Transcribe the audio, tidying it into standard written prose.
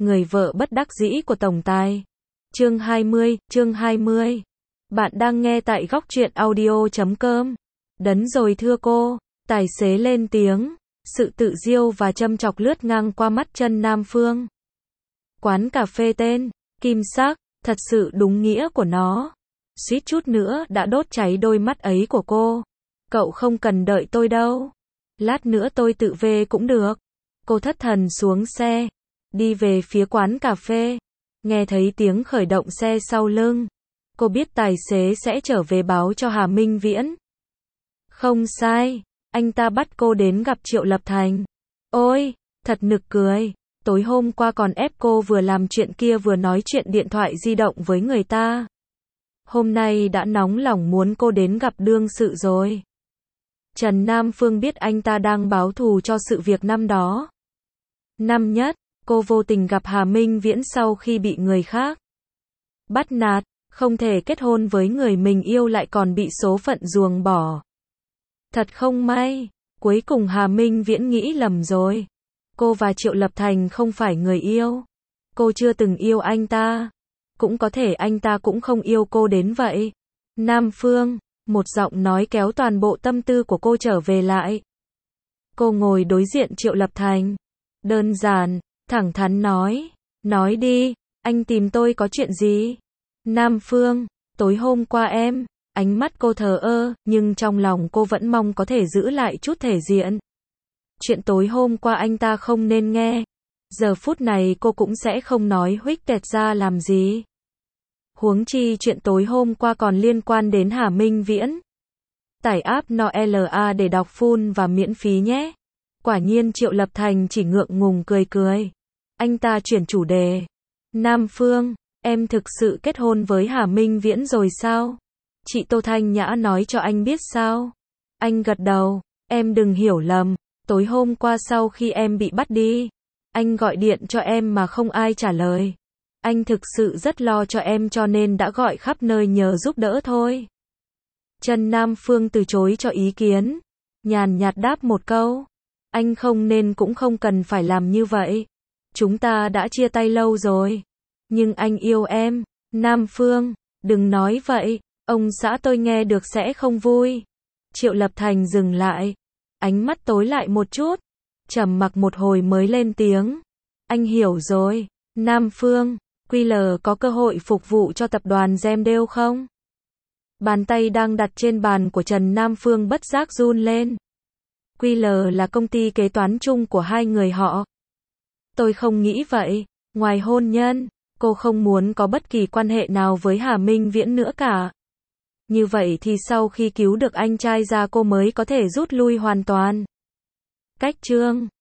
Người vợ bất đắc dĩ của tổng tài. Chương 20. Bạn đang nghe tại góc truyện audio.com. Đấn rồi thưa cô. Tài xế lên tiếng. Sự tự diêu và châm chọc lướt ngang qua mắt Trần Nam Phương. Quán cà phê tên Kim Sắc, thật sự đúng nghĩa của nó. Suýt chút nữa đã đốt cháy đôi mắt ấy của cô. Cậu không cần đợi tôi đâu. Lát nữa tôi tự về cũng được. Cô thất thần xuống xe, đi về phía quán cà phê. Nghe thấy tiếng khởi động xe sau lưng. Cô biết tài xế sẽ trở về báo cho Hà Minh Viễn. Không sai, anh ta bắt cô đến gặp Triệu Lập Thành. Ôi, thật nực cười. Tối hôm qua còn ép cô vừa làm chuyện kia vừa nói chuyện điện thoại di động với người ta. Hôm nay đã nóng lòng muốn cô đến gặp đương sự rồi. Trần Nam Phương biết anh ta đang báo thù cho sự việc năm đó. Năm nhất, cô vô tình gặp Hà Minh Viễn sau khi bị người khác bắt nạt, không thể kết hôn với người mình yêu lại còn bị số phận ruồng bỏ. Thật không may, cuối cùng Hà Minh Viễn nghĩ lầm rồi. Cô và Triệu Lập Thành không phải người yêu. Cô chưa từng yêu anh ta. Cũng có thể anh ta cũng không yêu cô đến vậy. Nam Phương, một giọng nói kéo toàn bộ tâm tư của cô trở về lại. Cô ngồi đối diện Triệu Lập Thành. Đơn giản, thẳng thắn nói. Nói đi, anh tìm tôi có chuyện gì? Nam Phương, tối hôm qua em. Ánh mắt cô thờ ơ, nhưng trong lòng cô vẫn mong có thể giữ lại chút thể diện. Chuyện tối hôm qua anh ta không nên nghe. Giờ phút này cô cũng sẽ không nói huých tẹt ra làm gì. Huống chi chuyện tối hôm qua còn liên quan đến Hà Minh Viễn. Tải app NOLA để đọc full và miễn phí nhé. Quả nhiên Triệu Lập Thành chỉ ngượng ngùng cười cười. Anh ta chuyển chủ đề. Nam Phương, em thực sự kết hôn với Hà Minh Viễn rồi sao? Chị Tô Thanh Nhã nói cho anh biết sao? Anh gật đầu. Em đừng hiểu lầm. Tối hôm qua sau khi em bị bắt đi, anh gọi điện cho em mà không ai trả lời. Anh thực sự rất lo cho em cho nên đã gọi khắp nơi nhờ giúp đỡ thôi. Trần Nam Phương từ chối cho ý kiến. Nhàn nhạt đáp một câu. Anh không nên cũng không cần phải làm như vậy. Chúng ta đã chia tay lâu rồi. Nhưng anh yêu em. Nam Phương, đừng nói vậy. Ông xã tôi nghe được sẽ không vui. Triệu Lập Thành dừng lại. Ánh mắt tối lại một chút. Trầm mặc một hồi mới lên tiếng. Anh hiểu rồi. Nam Phương, QL có cơ hội phục vụ cho tập đoàn Gemdale không? Bàn tay đang đặt trên bàn của Trần Nam Phương bất giác run lên. QL là công ty kế toán chung của hai người họ. Tôi không nghĩ vậy. Ngoài hôn nhân, cô không muốn có bất kỳ quan hệ nào với Hà Minh Viễn nữa cả. Như vậy thì sau khi cứu được anh trai ra cô mới có thể rút lui hoàn toàn. Cách chương